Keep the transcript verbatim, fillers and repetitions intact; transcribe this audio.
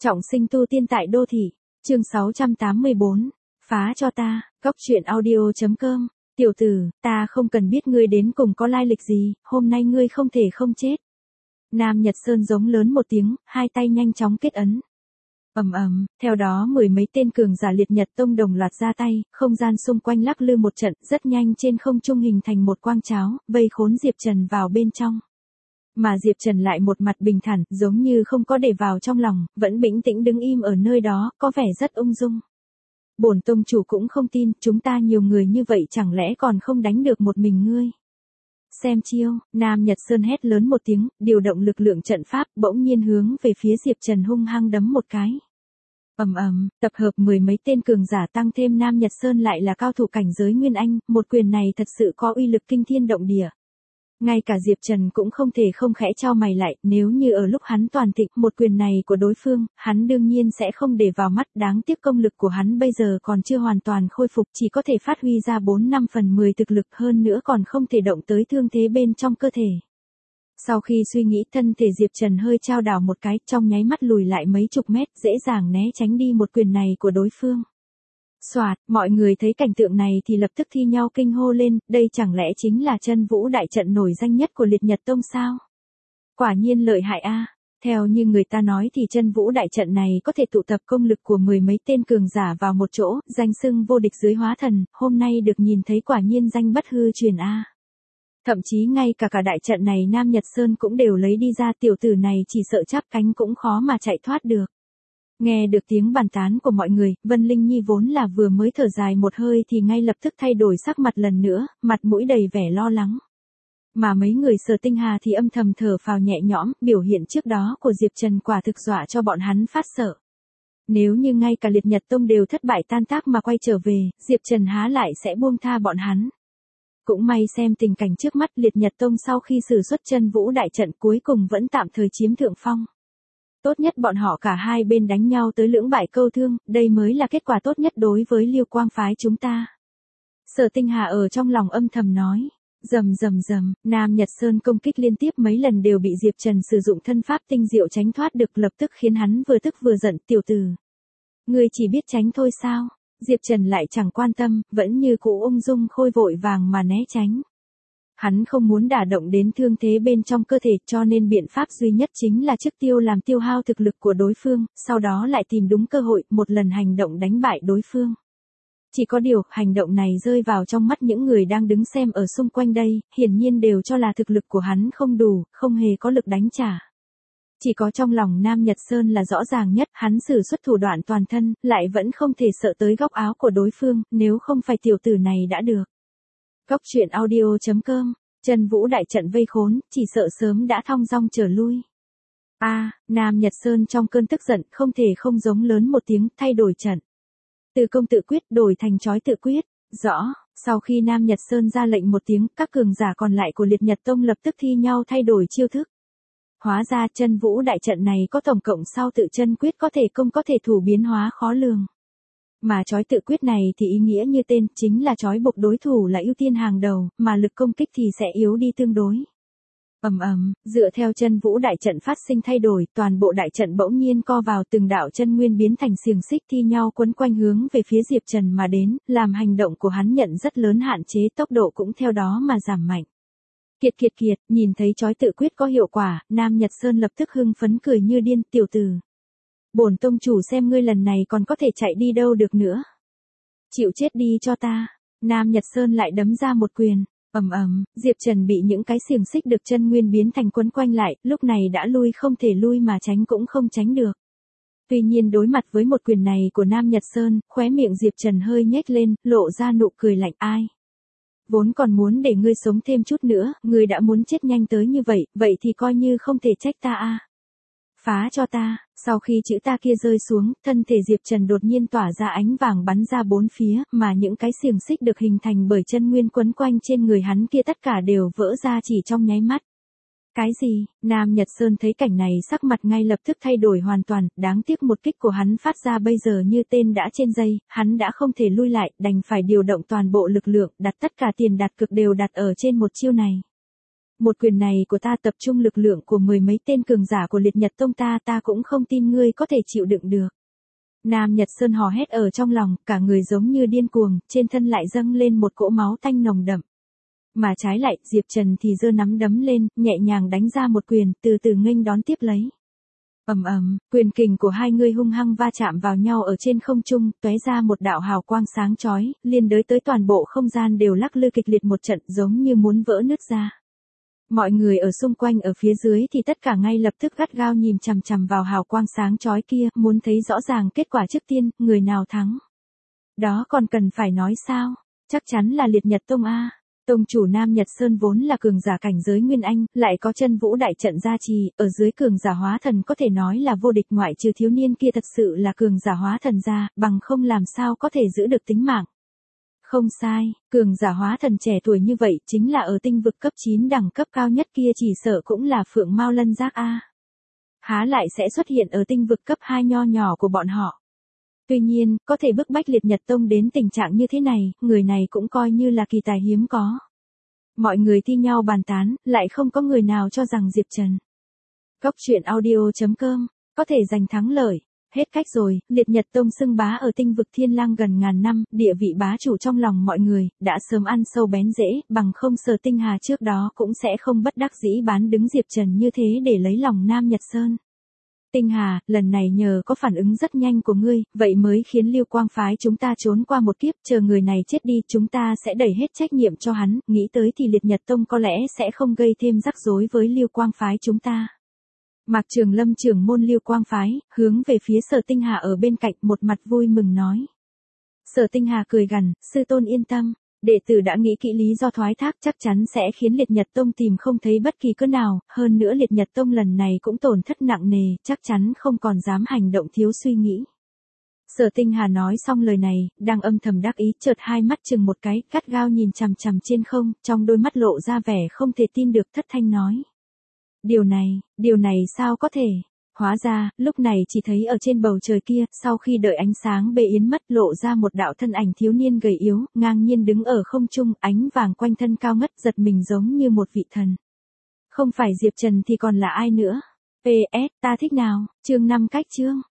Trọng sinh tu tiên tại đô thị, chương sáu trăm tám mươi bốn, phá cho ta, góc truyện audio.com, tiểu tử, ta không cần biết ngươi đến cùng có lai lịch gì, hôm nay ngươi không thể không chết. Nam Nhật Sơn giống lớn một tiếng, hai tay nhanh chóng kết ấn. Ầm ầm, theo đó mười mấy tên cường giả Liệt Nhật Tông đồng loạt ra tay, không gian xung quanh lắc lư một trận, rất nhanh trên không trung hình thành một quang cháo, vây khốn Diệp Trần vào bên trong. Mà Diệp Trần lại một mặt bình thản, giống như không có để vào trong lòng, vẫn bình tĩnh đứng im ở nơi đó, có vẻ rất ung dung. Bổn tông chủ cũng không tin, chúng ta nhiều người như vậy chẳng lẽ còn không đánh được một mình ngươi. Xem chiêu, Nam Nhật Sơn hét lớn một tiếng, điều động lực lượng trận pháp, bỗng nhiên hướng về phía Diệp Trần hung hăng đấm một cái. Ầm ầm, tập hợp mười mấy tên cường giả tăng thêm Nam Nhật Sơn lại là cao thủ cảnh giới Nguyên Anh, một quyền này thật sự có uy lực kinh thiên động địa. Ngay cả Diệp Trần cũng không thể không khẽ chau mày lại, nếu như ở lúc hắn toàn thịnh một quyền này của đối phương, hắn đương nhiên sẽ không để vào mắt, đáng tiếc công lực của hắn bây giờ còn chưa hoàn toàn khôi phục, chỉ có thể phát huy ra bốn năm phần mười thực lực, hơn nữa còn không thể động tới thương thế bên trong cơ thể. Sau khi suy nghĩ, thân thể Diệp Trần hơi chao đảo một cái, trong nháy mắt lùi lại mấy chục mét, dễ dàng né tránh đi một quyền này của đối phương. Soạt, mọi người thấy cảnh tượng này thì lập tức thi nhau kinh hô lên, đây chẳng lẽ chính là Chân Vũ đại trận nổi danh nhất của Liệt Nhật Tông sao? Quả nhiên lợi hại a. Theo như người ta nói thì Chân Vũ đại trận này có thể tụ tập công lực của mười mấy tên cường giả vào một chỗ, danh xưng vô địch dưới hóa thần, hôm nay được nhìn thấy quả nhiên danh bất hư truyền a. Thậm chí ngay cả cả đại trận này Nam Nhật Sơn cũng đều lấy đi ra, tiểu tử này chỉ sợ chắp cánh cũng khó mà chạy thoát được. Nghe được tiếng bàn tán của mọi người, Vân Linh Nhi vốn là vừa mới thở dài một hơi thì ngay lập tức thay đổi sắc mặt lần nữa, mặt mũi đầy vẻ lo lắng. Mà mấy người Sở Tinh Hà thì âm thầm thở phào nhẹ nhõm, biểu hiện trước đó của Diệp Trần quả thực dọa cho bọn hắn phát sợ. Nếu như ngay cả Liệt Nhật Tông đều thất bại tan tác mà quay trở về, Diệp Trần há lại sẽ buông tha bọn hắn. Cũng may xem tình cảnh trước mắt, Liệt Nhật Tông sau khi sử xuất Chân Vũ đại trận cuối cùng vẫn tạm thời chiếm thượng phong. Tốt nhất bọn họ cả hai bên đánh nhau tới lưỡng bại câu thương, đây mới là kết quả tốt nhất đối với Liêu Quang phái chúng ta. Sở Tinh Hà ở trong lòng âm thầm nói. Rầm rầm rầm, Nam Nhật Sơn công kích liên tiếp mấy lần đều bị Diệp Trần sử dụng thân pháp tinh diệu tránh thoát được, lập tức khiến hắn vừa tức vừa giận, tiểu tử. Ngươi chỉ biết tránh thôi sao? Diệp Trần lại chẳng quan tâm, vẫn như cũ ung dung khôi vội vàng mà né tránh. Hắn không muốn đả động đến thương thế bên trong cơ thể, cho nên biện pháp duy nhất chính là trước tiêu làm tiêu hao thực lực của đối phương, sau đó lại tìm đúng cơ hội, một lần hành động đánh bại đối phương. Chỉ có điều, hành động này rơi vào trong mắt những người đang đứng xem ở xung quanh đây, hiển nhiên đều cho là thực lực của hắn không đủ, không hề có lực đánh trả. Chỉ có trong lòng Nam Nhật Sơn là rõ ràng nhất, hắn sử xuất thủ đoạn toàn thân, lại vẫn không thể sợ tới góc áo của đối phương, nếu không phải tiểu tử này đã được. Góc truyện audio.com, Chân Vũ đại trận vây khốn, chỉ sợ sớm đã thong dong trở lui. A, à, Nam Nhật Sơn trong cơn tức giận không thể không giống lớn một tiếng, thay đổi trận. Từ công tự quyết đổi thành chói tự quyết, rõ, sau khi Nam Nhật Sơn ra lệnh một tiếng, các cường giả còn lại của Liệt Nhật Tông lập tức thi nhau thay đổi chiêu thức. Hóa ra Chân Vũ đại trận này có tổng cộng sau tự chân quyết có thể công có thể thủ biến hóa khó lường. Mà chói tự quyết này thì ý nghĩa như tên, chính là chói buộc đối thủ là ưu tiên hàng đầu, mà lực công kích thì sẽ yếu đi tương đối. Ầm ầm, dựa theo Chân Vũ đại trận phát sinh thay đổi, toàn bộ đại trận bỗng nhiên co vào, từng đạo chân nguyên biến thành xiềng xích thi nhau quấn quanh hướng về phía Diệp Trần mà đến, làm hành động của hắn nhận rất lớn hạn chế, tốc độ cũng theo đó mà giảm mạnh. Kiệt kiệt kiệt, nhìn thấy chói tự quyết có hiệu quả, Nam Nhật Sơn lập tức hưng phấn cười như điên, tiểu tử. Bổn tông chủ xem ngươi lần này còn có thể chạy đi đâu được nữa. Chịu chết đi cho ta. Nam Nhật Sơn lại đấm ra một quyền. Ầm ầm, Diệp Trần bị những cái xiềng xích được chân nguyên biến thành quấn quanh lại, lúc này đã lui không thể lui mà tránh cũng không tránh được. Tuy nhiên đối mặt với một quyền này của Nam Nhật Sơn, khóe miệng Diệp Trần hơi nhếch lên, lộ ra nụ cười lạnh, ai. Vốn còn muốn để ngươi sống thêm chút nữa, ngươi đã muốn chết nhanh tới như vậy, vậy thì coi như không thể trách ta a. Phá cho ta. Sau khi chữ ta kia rơi xuống, thân thể Diệp Trần đột nhiên tỏa ra ánh vàng bắn ra bốn phía, mà những cái xiềng xích được hình thành bởi chân nguyên quấn quanh trên người hắn kia tất cả đều vỡ ra chỉ trong nháy mắt. Cái gì? Nam Nhật Sơn thấy cảnh này sắc mặt ngay lập tức thay đổi hoàn toàn, đáng tiếc một kích của hắn phát ra bây giờ như tên đã trên dây, hắn đã không thể lui lại, đành phải điều động toàn bộ lực lượng, đặt tất cả tiền đặt cược đều đặt ở trên một chiêu này. Một quyền này của ta tập trung lực lượng của mười mấy tên cường giả của liệt nhật tông ta, ta cũng không tin ngươi có thể chịu đựng được. Nam Nhật Sơn hò hét ở trong lòng, cả người giống như điên cuồng, trên thân lại dâng lên một cỗ máu tanh nồng đậm. Mà trái lại, Diệp Trần thì giơ nắm đấm lên, nhẹ nhàng đánh ra một quyền, từ từ nghênh đón tiếp lấy. Ầm ầm, quyền kình của hai người hung hăng va chạm vào nhau ở trên không trung, tóe ra một đạo hào quang sáng chói, liên đới tới toàn bộ không gian đều lắc lư kịch liệt một trận, giống như muốn vỡ nứt ra. Mọi người ở xung quanh ở phía dưới thì tất cả ngay lập tức gắt gao nhìn chằm chằm vào hào quang sáng chói kia, muốn thấy rõ ràng kết quả trước tiên, người nào thắng. Đó còn cần phải nói sao, chắc chắn là liệt nhật tông a. Tông chủ Nam Nhật Sơn vốn là cường giả cảnh giới Nguyên Anh, lại có chân vũ đại trận gia trì, ở dưới cường giả hóa thần có thể nói là vô địch, ngoại trừ thiếu niên kia thật sự là cường giả hóa thần ra, bằng không làm sao có thể giữ được tính mạng. Không sai, cường giả hóa thần trẻ tuổi như vậy chính là ở tinh vực cấp chín đẳng cấp cao nhất kia, chỉ sợ cũng là Phượng Mao Lân Giác a. Há lại sẽ xuất hiện ở tinh vực cấp hai nho nhỏ của bọn họ. Tuy nhiên, có thể bức bách liệt nhật tông đến tình trạng như thế này, người này cũng coi như là kỳ tài hiếm có. Mọi người thi nhau bàn tán, lại không có người nào cho rằng Diệp Trần, Cốc truyện audio chấm com, có thể giành thắng lợi. Hết cách rồi, liệt nhật tông xưng bá ở tinh vực Thiên Lang gần ngàn năm, địa vị bá chủ trong lòng mọi người, đã sớm ăn sâu bén rễ, bằng không Sở Tinh Hà trước đó cũng sẽ không bất đắc dĩ bán đứng Diệp Trần như thế để lấy lòng Nam Nhật Sơn. Tinh Hà, lần này nhờ có phản ứng rất nhanh của ngươi, vậy mới khiến Lưu Quang phái chúng ta trốn qua một kiếp, chờ người này chết đi, chúng ta sẽ đẩy hết trách nhiệm cho hắn, nghĩ tới thì liệt nhật tông có lẽ sẽ không gây thêm rắc rối với Lưu Quang phái chúng ta. Mạc Trường Lâm trưởng môn Lưu Quang phái, hướng về phía Sở Tinh Hà ở bên cạnh, một mặt vui mừng nói. Sở Tinh Hà cười gằn, sư tôn yên tâm, đệ tử đã nghĩ kỹ lý do thoái thác, chắc chắn sẽ khiến liệt nhật tông tìm không thấy bất kỳ cớ nào, hơn nữa liệt nhật tông lần này cũng tổn thất nặng nề, chắc chắn không còn dám hành động thiếu suy nghĩ. Sở Tinh Hà nói xong lời này, đang âm thầm đắc ý, chợt hai mắt chừng một cái, gắt gao nhìn chằm chằm trên không, trong đôi mắt lộ ra vẻ không thể tin được, thất thanh nói. Điều này, điều này sao có thể? Hóa ra, lúc này chỉ thấy ở trên bầu trời kia, sau khi đợi ánh sáng bê yến mất, lộ ra một đạo thân ảnh thiếu niên gầy yếu, ngang nhiên đứng ở không trung, ánh vàng quanh thân cao ngất, giật mình giống như một vị thần. Không phải Diệp Trần thì còn là ai nữa? pê ét, ta thích nào, chương năm cách chương.